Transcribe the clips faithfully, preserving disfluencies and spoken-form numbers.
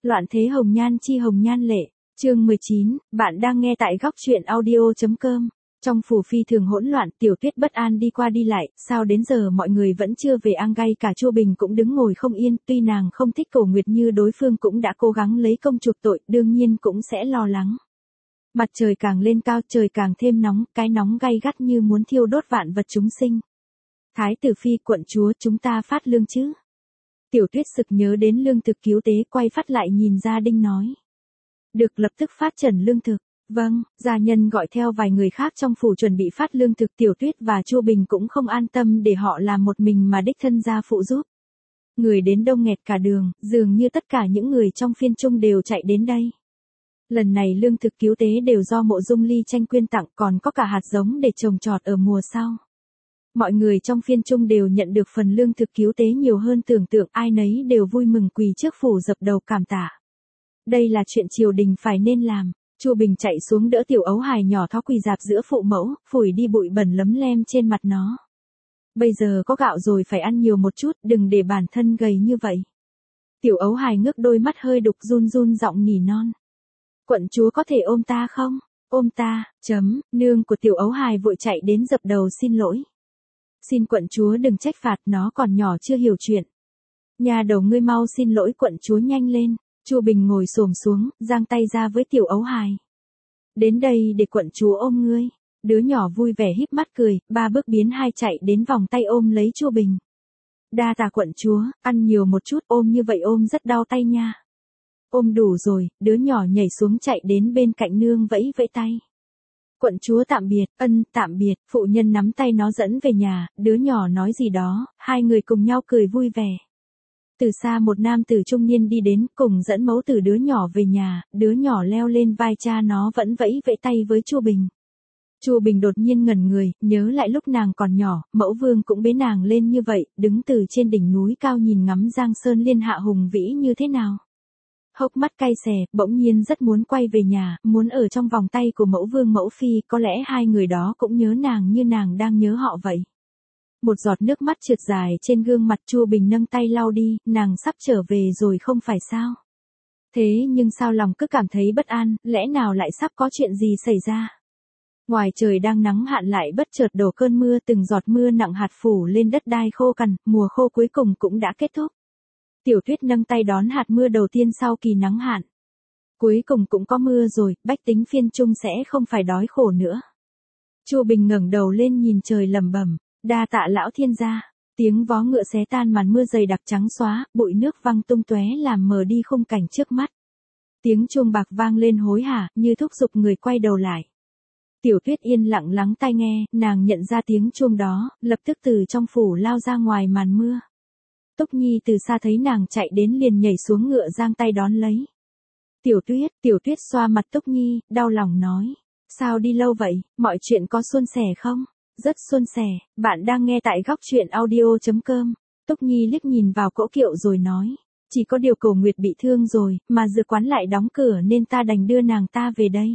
Loạn thế hồng nhan chi hồng nhan lệ, chương mười chín, bạn đang nghe tại góc truyện audio.com. Trong phủ phi thường hỗn loạn, Tiểu Tuyết bất an đi qua đi lại, sao đến giờ mọi người vẫn chưa về, An Gai cả Chu Bình cũng đứng ngồi không yên, tuy nàng không thích Cổ Nguyệt như đối phương cũng đã cố gắng lấy công chuộc tội, đương nhiên cũng sẽ lo lắng. Mặt trời càng lên cao, trời càng thêm nóng, cái nóng gay gắt như muốn thiêu đốt vạn vật chúng sinh. Thái tử phi, quận chúa, chúng ta phát lương chứ? Tiểu Tuyết sực nhớ đến lương thực cứu tế, quay phát lại nhìn gia đình nói. Được, lập tức phát trần lương thực. Vâng, gia nhân gọi theo vài người khác trong phủ chuẩn bị phát lương thực. Tiểu Tuyết và Chu Bình cũng không an tâm để họ làm một mình mà đích thân ra phụ giúp. Người đến đông nghẹt cả đường, dường như tất cả những người trong phiên trung đều chạy đến đây. Lần này lương thực cứu tế đều do Mộ Dung Ly Tranh quyên tặng, còn có cả hạt giống để trồng trọt ở mùa sau. Mọi người trong phiên trung đều nhận được phần lương thực cứu tế nhiều hơn tưởng tượng, ai nấy đều vui mừng quỳ trước phủ dập đầu cảm tạ. Đây là chuyện triều đình phải nên làm. Chu Bình chạy xuống đỡ Tiểu Ấu Hài nhỏ thó quỳ rạp giữa phụ mẫu, phủi đi bụi bẩn lấm lem trên mặt nó. Bây giờ có gạo rồi, phải ăn nhiều một chút, đừng để bản thân gầy như vậy. Tiểu Ấu Hài ngước đôi mắt hơi đục, run run giọng nỉ non. Quận chúa có thể ôm ta không? Ôm ta, chấm, nương của Tiểu Ấu Hài vội chạy đến dập đầu xin lỗi. Xin quận chúa đừng trách phạt, nó còn nhỏ chưa hiểu chuyện. Nhà đầu ngươi mau xin lỗi quận chúa nhanh lên. Chu Bình ngồi xổm xuống, giang tay ra với Tiểu Ấu Hài. Đến đây để quận chúa ôm ngươi. Đứa nhỏ vui vẻ híp mắt cười, ba bước biến hai chạy đến vòng tay ôm lấy Chu Bình. Đa tạ quận chúa, ăn nhiều một chút, ôm như vậy ôm rất đau tay nha. Ôm đủ rồi, đứa nhỏ nhảy xuống chạy đến bên cạnh nương vẫy vẫy tay. Quận chúa tạm biệt, ân, tạm biệt, phụ nhân nắm tay nó dẫn về nhà, đứa nhỏ nói gì đó, hai người cùng nhau cười vui vẻ. Từ xa một nam tử trung niên đi đến, cùng dẫn mẫu tử đứa nhỏ về nhà, đứa nhỏ leo lên vai cha nó vẫn vẫy vẫy tay với Chu Bình. Chu Bình đột nhiên ngẩn người, nhớ lại lúc nàng còn nhỏ, mẫu vương cũng bế nàng lên như vậy, đứng từ trên đỉnh núi cao nhìn ngắm Giang Sơn Liên Hạ hùng vĩ như thế nào. Hốc mắt cay xè, bỗng nhiên rất muốn quay về nhà, muốn ở trong vòng tay của mẫu vương mẫu phi, có lẽ hai người đó cũng nhớ nàng như nàng đang nhớ họ vậy. Một giọt nước mắt trượt dài trên gương mặt, Chu Bình nâng tay lau đi, nàng sắp trở về rồi không phải sao? Thế nhưng sao lòng cứ cảm thấy bất an, lẽ nào lại sắp có chuyện gì xảy ra? Ngoài trời đang nắng hạn lại bất chợt đổ cơn mưa, từng giọt mưa nặng hạt phủ lên đất đai khô cằn, mùa khô cuối cùng cũng đã kết thúc. Tiểu Tuyết nâng tay đón hạt mưa đầu tiên sau kỳ nắng hạn. Cuối cùng cũng có mưa rồi, bách tính phiên trung sẽ không phải đói khổ nữa. Chu Bình ngẩng đầu lên nhìn trời lẩm bẩm. Đa tạ lão thiên gia. Tiếng vó ngựa xé tan màn mưa dày đặc trắng xóa, bụi nước văng tung tóe làm mờ đi khung cảnh trước mắt. Tiếng chuông bạc vang lên hối hả, như thúc giục người quay đầu lại. Tiểu Tuyết yên lặng lắng tai nghe, nàng nhận ra tiếng chuông đó, lập tức từ trong phủ lao ra ngoài màn mưa. Túc Nhi từ xa thấy nàng chạy đến liền nhảy xuống ngựa giang tay đón lấy. Tiểu Tuyết, Tiểu Tuyết xoa mặt Túc Nhi, đau lòng nói. Sao đi lâu vậy, mọi chuyện có suôn sẻ không? Rất suôn sẻ, bạn đang nghe tại góc truyện audio.com. Túc Nhi liếc nhìn vào cỗ kiệu rồi nói. Chỉ có điều Cổ Nguyệt bị thương rồi, mà dược quán lại đóng cửa nên ta đành đưa nàng ta về đây.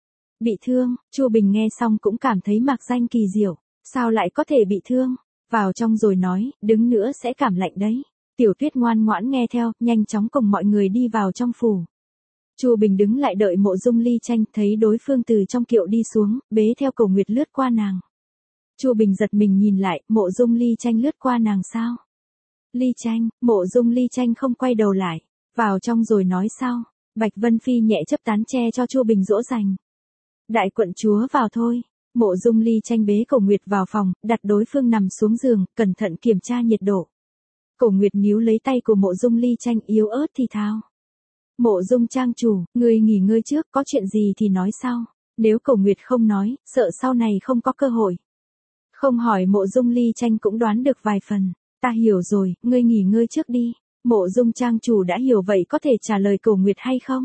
Bị thương, Chu Bình nghe xong cũng cảm thấy mạc danh kỳ diệu. Sao lại có thể bị thương? Vào trong rồi nói, đứng nữa sẽ cảm lạnh đấy. Tiểu Tuyết ngoan ngoãn nghe theo, nhanh chóng cùng mọi người đi vào trong phủ. Chu Bình đứng lại đợi Mộ Dung Ly Tranh, thấy đối phương từ trong kiệu đi xuống, bế theo Cổ Nguyệt lướt qua nàng. Chu Bình giật mình nhìn lại, Mộ Dung Ly Tranh lướt qua nàng sao? Ly Tranh, Mộ Dung Ly Tranh không quay đầu lại, vào trong rồi nói sao? Bạch Vân Phi nhẹ chấp tán che cho Chu Bình dỗ dành. Đại quận chúa vào thôi. Mộ Dung Ly Tranh bế Cổ Nguyệt vào phòng, đặt đối phương nằm xuống giường, cẩn thận kiểm tra nhiệt độ. Cổ Nguyệt níu lấy tay của Mộ Dung Ly Tranh yếu ớt thì thào. Mộ Dung trang chủ, ngươi nghỉ ngơi trước, có chuyện gì thì nói sau. Nếu Cổ Nguyệt không nói, sợ sau này không có cơ hội. Không hỏi Mộ Dung Ly Tranh cũng đoán được vài phần. Ta hiểu rồi, ngươi nghỉ ngơi trước đi. Mộ Dung trang chủ đã hiểu vậy có thể trả lời Cổ Nguyệt hay không?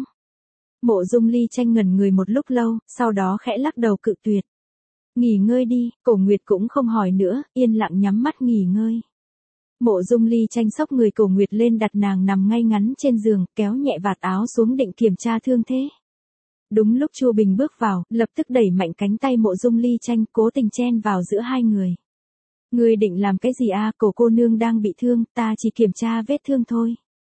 Mộ Dung Ly Tranh ngẩn người một lúc lâu, sau đó khẽ lắc đầu cự tuyệt. Nghỉ ngơi đi, Cổ Nguyệt cũng không hỏi nữa, yên lặng nhắm mắt nghỉ ngơi. Mộ Dung Ly Tranh xốc người Cổ Nguyệt lên đặt nàng nằm ngay ngắn trên giường, kéo nhẹ vạt áo xuống định kiểm tra thương thế. Đúng lúc Chu Bình bước vào, lập tức đẩy mạnh cánh tay Mộ Dung Ly Tranh, cố tình chen vào giữa hai người. Ngươi định làm cái gì a? Cổ cô nương đang bị thương, ta chỉ kiểm tra vết thương thôi.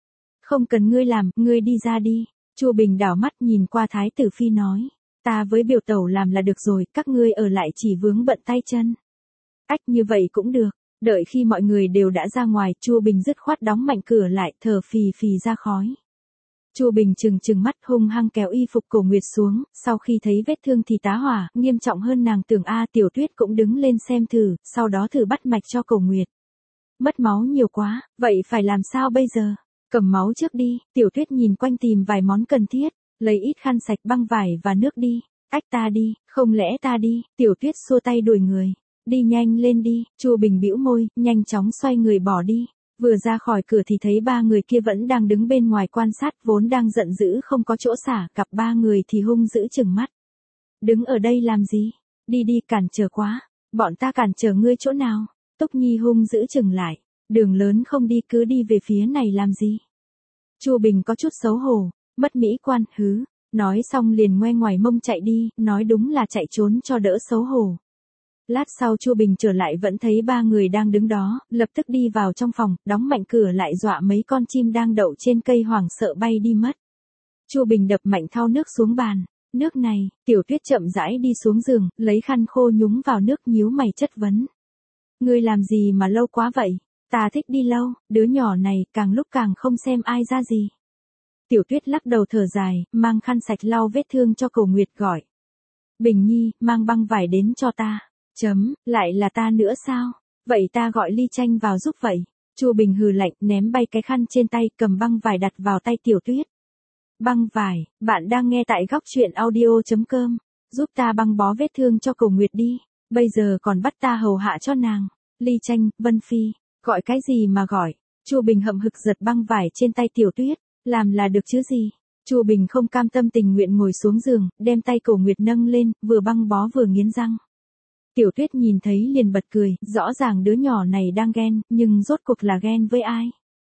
Không cần ngươi làm, ngươi đi ra đi. Chu Bình đảo mắt nhìn qua Thái tử Phi nói. Ta với biểu tẩu làm là được rồi, các ngươi ở lại chỉ vướng bận tay chân. Ách như vậy cũng được. Đợi khi mọi người đều đã ra ngoài, Chu Bình dứt khoát đóng mạnh cửa lại, thở phì phì ra khói. Chu Bình trừng trừng mắt hung hăng kéo y phục Cổ Nguyệt xuống, sau khi thấy vết thương thì tá hỏa, nghiêm trọng hơn nàng tưởng a Tiểu Tuyết cũng đứng lên xem thử, sau đó thử bắt mạch cho Cổ Nguyệt. Mất máu nhiều quá, vậy phải làm sao bây giờ? Cầm máu trước đi, Tiểu Tuyết nhìn quanh tìm vài món cần thiết, lấy ít khăn sạch băng vải và nước đi. Ách ta đi, không lẽ ta đi? Tiểu Tuyết xua tay đuổi người. Đi nhanh lên đi, Chu Bình bĩu môi, nhanh chóng xoay người bỏ đi. Vừa ra khỏi cửa thì thấy ba người kia vẫn đang đứng bên ngoài quan sát, vốn đang giận dữ không có chỗ xả, cặp ba người thì hung dữ chừng mắt. Đứng ở đây làm gì? Đi đi, cản trở quá. Bọn ta cản trở ngươi chỗ nào? Túc Nhi hung dữ chừng lại. Đường lớn không đi cứ đi về phía này làm gì? Chu Bình có chút xấu hổ, mất mỹ quan, hứ. Nói xong liền ngoe ngoài mông chạy đi, nói đúng là chạy trốn cho đỡ xấu hổ. Lát sau Chu Bình trở lại vẫn thấy ba người đang đứng đó, lập tức đi vào trong phòng, đóng mạnh cửa lại dọa mấy con chim đang đậu trên cây hoảng sợ bay đi mất. Chu Bình đập mạnh thau nước xuống bàn. Nước này, Tiểu Tuyết chậm rãi đi xuống giường, lấy khăn khô nhúng vào nước nhíu mày chất vấn. Ngươi làm gì mà lâu quá vậy? Ta thích đi lâu, đứa nhỏ này càng lúc càng không xem ai ra gì. Tiểu Tuyết lắc đầu thở dài, mang khăn sạch lau vết thương cho Cổ Nguyệt gọi. Bình Nhi, mang băng vải đến cho ta. Chấm, lại là ta nữa sao? Vậy ta gọi Ly Tranh vào giúp vậy. Chu Bình hừ lạnh, ném bay cái khăn trên tay, cầm băng vải đặt vào tay Tiểu Tuyết. Băng vải, bạn đang nghe tại góc truyện audio chấm com. Giúp ta băng bó vết thương cho Cổ Nguyệt đi. Bây giờ còn bắt ta hầu hạ cho nàng. Ly Tranh, Vân Phi, gọi cái gì mà gọi? Chu Bình hậm hực giật băng vải trên tay Tiểu Tuyết. Làm là được chứ gì? Chu Bình không cam tâm tình nguyện ngồi xuống giường, đem tay Cổ Nguyệt nâng lên, vừa băng bó vừa nghiến răng. Tiểu Tuyết nhìn thấy liền bật cười, rõ ràng đứa nhỏ này đang ghen, nhưng rốt cuộc là ghen với ai?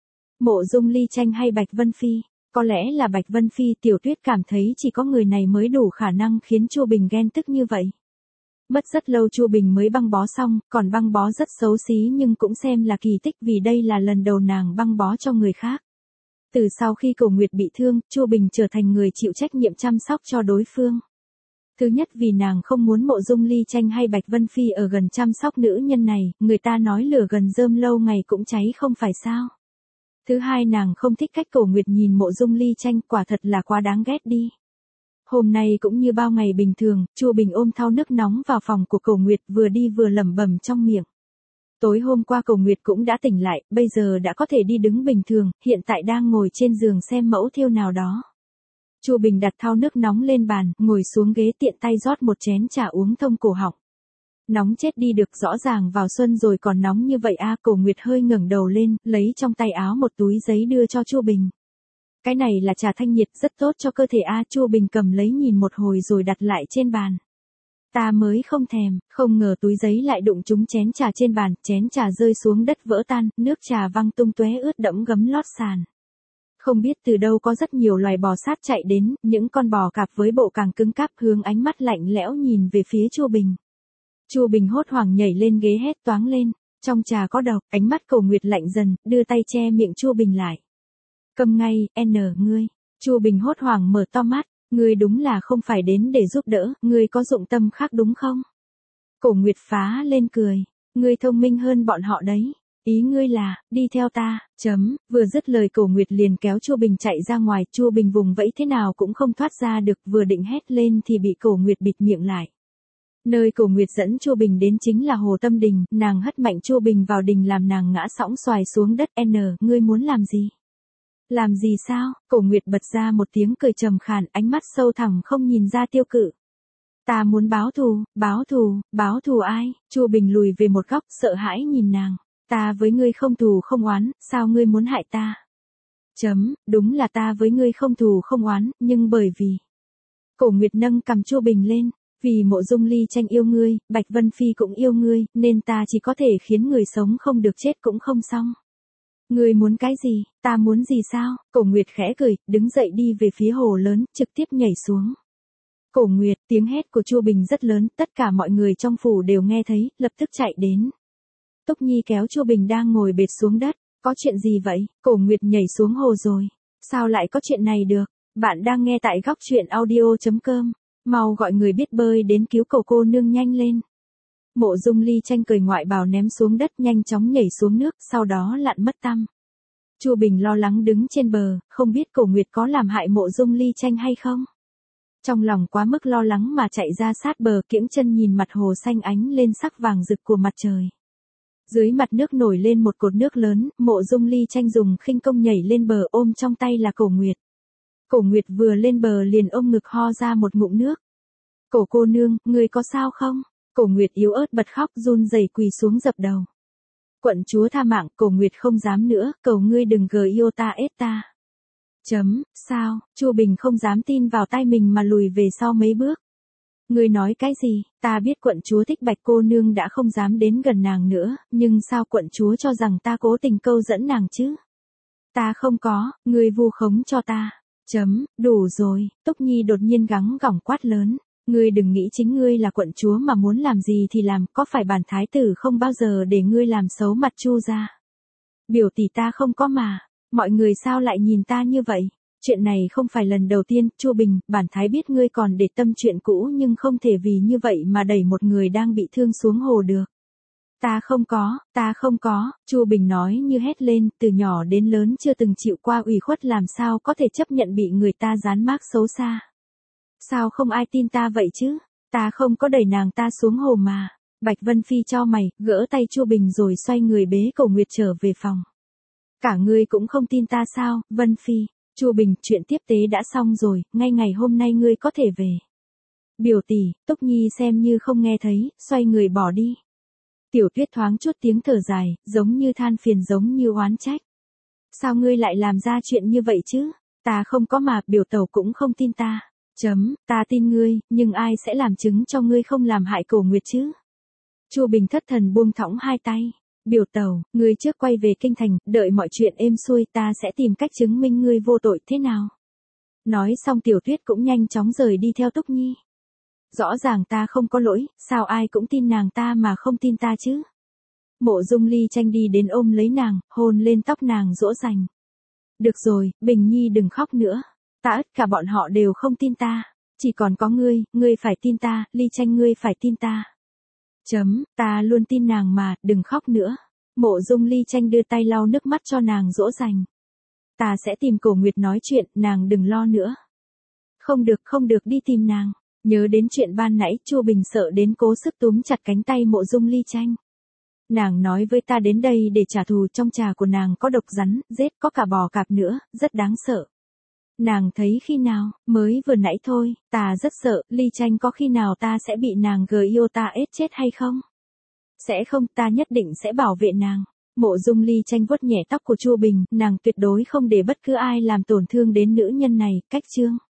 Mộ Dung Ly Tranh hay Bạch Vân Phi? Có lẽ là Bạch Vân Phi. Tiểu Tuyết cảm thấy chỉ có người này mới đủ khả năng khiến Chu Bình ghen tức như vậy. Mất rất lâu Chu Bình mới băng bó xong, còn băng bó rất xấu xí nhưng cũng xem là kỳ tích vì đây là lần đầu nàng băng bó cho người khác. Từ sau khi Cổ Nguyệt bị thương, Chu Bình trở thành người chịu trách nhiệm chăm sóc cho đối phương. Thứ nhất vì nàng không muốn Mộ Dung Ly Tranh hay Bạch Vân Phi ở gần chăm sóc nữ nhân này, người ta nói lửa gần rơm lâu ngày cũng cháy không phải sao. Thứ hai nàng không thích cách Cổ Nguyệt nhìn Mộ Dung Ly Tranh, quả thật là quá đáng ghét đi. Hôm nay cũng như bao ngày bình thường, Chu Bình ôm thau nước nóng vào phòng của Cổ Nguyệt vừa đi vừa lẩm bẩm trong miệng. Tối hôm qua Cổ Nguyệt cũng đã tỉnh lại, bây giờ đã có thể đi đứng bình thường, hiện tại đang ngồi trên giường xem mẫu thêu nào đó. Chu Bình đặt thau nước nóng lên bàn, ngồi xuống ghế tiện tay rót một chén trà uống thông cổ họng. Nóng chết đi được, rõ ràng vào xuân rồi còn nóng như vậy a à? Cổ Nguyệt hơi ngẩng đầu lên, lấy trong tay áo một túi giấy đưa cho Chu Bình. Cái này là trà thanh nhiệt rất tốt cho cơ thể a à? Chu Bình cầm lấy nhìn một hồi rồi đặt lại trên bàn. Ta mới không thèm, không ngờ túi giấy lại đụng trúng chén trà trên bàn, chén trà rơi xuống đất vỡ tan, nước trà văng tung tóe ướt đẫm gấm lót sàn. Không biết từ đâu có rất nhiều loài bò sát chạy đến, những con bò cạp với bộ càng cứng cáp hướng ánh mắt lạnh lẽo nhìn về phía Chu Bình. Chu Bình hốt hoảng nhảy lên ghế hét toáng lên, trong trà có độc, ánh mắt Cổ Nguyệt lạnh dần, đưa tay che miệng Chu Bình lại. Câm ngay, N ngươi. Chu Bình hốt hoảng mở to mắt, ngươi đúng là không phải đến để giúp đỡ, ngươi có dụng tâm khác đúng không? Cổ Nguyệt phá lên cười, ngươi thông minh hơn bọn họ đấy. Ý ngươi là, đi theo ta, chấm, vừa dứt lời Cổ Nguyệt liền kéo Chu Bình chạy ra ngoài, Chu Bình vùng vẫy thế nào cũng không thoát ra được, vừa định hét lên thì bị Cổ Nguyệt bịt miệng lại. Nơi Cổ Nguyệt dẫn Chu Bình đến chính là Hồ Tâm Đình, nàng hất mạnh Chu Bình vào đình làm nàng ngã sõng xoài xuống đất. N, ngươi muốn làm gì? Làm gì sao? Cổ Nguyệt bật ra một tiếng cười trầm khàn, ánh mắt sâu thẳm không nhìn ra tiêu cự. Ta muốn báo thù, báo thù, báo thù ai? Chu Bình lùi về một góc, sợ hãi nhìn nàng. Ta với ngươi không thù không oán, sao ngươi muốn hại ta? Chấm, đúng là ta với ngươi không thù không oán, nhưng bởi vì... Cổ Nguyệt nâng cầm Chu Bình lên, vì Mộ Dung Ly Tranh yêu ngươi, Bạch Vân Phi cũng yêu ngươi, nên ta chỉ có thể khiến người sống không được chết cũng không xong. Ngươi muốn cái gì, ta muốn gì sao? Cổ Nguyệt khẽ cười, đứng dậy đi về phía hồ lớn, trực tiếp nhảy xuống. Cổ Nguyệt, tiếng hét của Chu Bình rất lớn, tất cả mọi người trong phủ đều nghe thấy, lập tức chạy đến. Túc Nhi kéo Chu Bình đang ngồi bệt xuống đất, có chuyện gì vậy? Cổ Nguyệt nhảy xuống hồ rồi. Sao lại có chuyện này được? Bạn đang nghe tại góc chuyện audio.com. Mau gọi người biết bơi đến cứu cậu cô nương nhanh lên. Mộ Dung Ly Tranh cởi ngoại bào ném xuống đất, nhanh chóng nhảy xuống nước, sau đó lặn mất tăm. Chu Bình lo lắng đứng trên bờ, không biết Cổ Nguyệt có làm hại Mộ Dung Ly Tranh hay không. Trong lòng quá mức lo lắng mà chạy ra sát bờ, kiễng chân nhìn mặt hồ xanh ánh lên sắc vàng rực của mặt trời. Dưới mặt nước nổi lên một cột nước lớn, Mộ Dung Ly Tranh dùng khinh công nhảy lên bờ, ôm trong tay là Cổ Nguyệt. Cổ Nguyệt vừa lên bờ liền ôm ngực ho ra một ngụm nước. Cổ cô nương, người có sao không? Cổ Nguyệt yếu ớt bật khóc, run rẩy quỳ xuống dập đầu. Quận chúa tha mạng, Cổ Nguyệt không dám nữa, cầu ngươi đừng gờ yêu ta ết ta. Chấm, sao? Chu Bình không dám tin vào tai mình mà lùi về sau mấy bước. Ngươi nói cái gì? Ta biết quận chúa thích Bạch cô nương đã không dám đến gần nàng nữa, nhưng sao quận chúa cho rằng ta cố tình câu dẫn nàng chứ? Ta không có, ngươi vu khống cho ta. Chấm, đủ rồi. Túc Nhi đột nhiên gắng gỏng quát lớn. Ngươi đừng nghĩ chính ngươi là quận chúa mà muốn làm gì thì làm, có phải bản thái tử không bao giờ để ngươi làm xấu mặt Chu gia? Biểu tỷ ta không có mà, mọi người sao lại nhìn ta như vậy? Chuyện này không phải lần đầu tiên, Chu Bình, bản thái biết ngươi còn để tâm chuyện cũ nhưng không thể vì như vậy mà đẩy một người đang bị thương xuống hồ được. Ta không có, ta không có, Chu Bình nói như hét lên, từ nhỏ đến lớn chưa từng chịu qua ủy khuất làm sao có thể chấp nhận bị người ta dán mác xấu xa. Sao không ai tin ta vậy chứ? Ta không có đẩy nàng ta xuống hồ mà. Bạch Vân Phi cho mày, gỡ tay Chu Bình rồi xoay người bế Cổ Nguyệt trở về phòng. Cả ngươi cũng không tin ta sao, Vân Phi? Chu Bình, chuyện tiếp tế đã xong rồi, ngay ngày hôm nay ngươi có thể về. Biểu tỷ, Túc Nhi xem như không nghe thấy, xoay người bỏ đi. Tiểu Tuyết thoáng chút tiếng thở dài, giống như than phiền giống như oán trách. Sao ngươi lại làm ra chuyện như vậy chứ? Ta không có mà, biểu tẩu cũng không tin ta. Chấm, ta tin ngươi, nhưng ai sẽ làm chứng cho ngươi không làm hại Cổ Nguyệt chứ? Chu Bình thất thần buông thõng hai tay. Biểu tẩu, ngươi trước quay về kinh thành, đợi mọi chuyện êm xuôi ta sẽ tìm cách chứng minh ngươi vô tội thế nào. Nói xong Tiểu Tuyết cũng nhanh chóng rời đi theo Túc Nhi. Rõ ràng ta không có lỗi, sao ai cũng tin nàng ta mà không tin ta chứ? Mộ Dung Ly Tranh đi đến ôm lấy nàng, hôn lên tóc nàng dỗ dành. Được rồi, Bình Nhi đừng khóc nữa. Ta tất cả bọn họ đều không tin ta. Chỉ còn có ngươi, ngươi phải tin ta, Ly Tranh ngươi phải tin ta. Chấm, ta luôn tin nàng mà, đừng khóc nữa. Mộ Dung Ly Tranh đưa tay lau nước mắt cho nàng dỗ dành. Ta sẽ tìm Cổ Nguyệt nói chuyện, nàng đừng lo nữa. Không được, không được, đi tìm nàng. Nhớ đến chuyện ban nãy, Chu Bình sợ đến cố sức túm chặt cánh tay Mộ Dung Ly Tranh. Nàng nói với ta đến đây để trả thù, trong trà của nàng có độc rắn, rết, có cả bò cạp nữa, rất đáng sợ. Nàng thấy khi nào? Mới vừa nãy thôi, ta rất sợ, Ly Tranh có khi nào ta sẽ bị nàng gờ yêu ta ết chết hay không? Sẽ không, ta nhất định sẽ bảo vệ nàng. Mộ Dung Ly Tranh vuốt nhẹ tóc của Chu Bình, nàng tuyệt đối không để bất cứ ai làm tổn thương đến nữ nhân này, cách chương.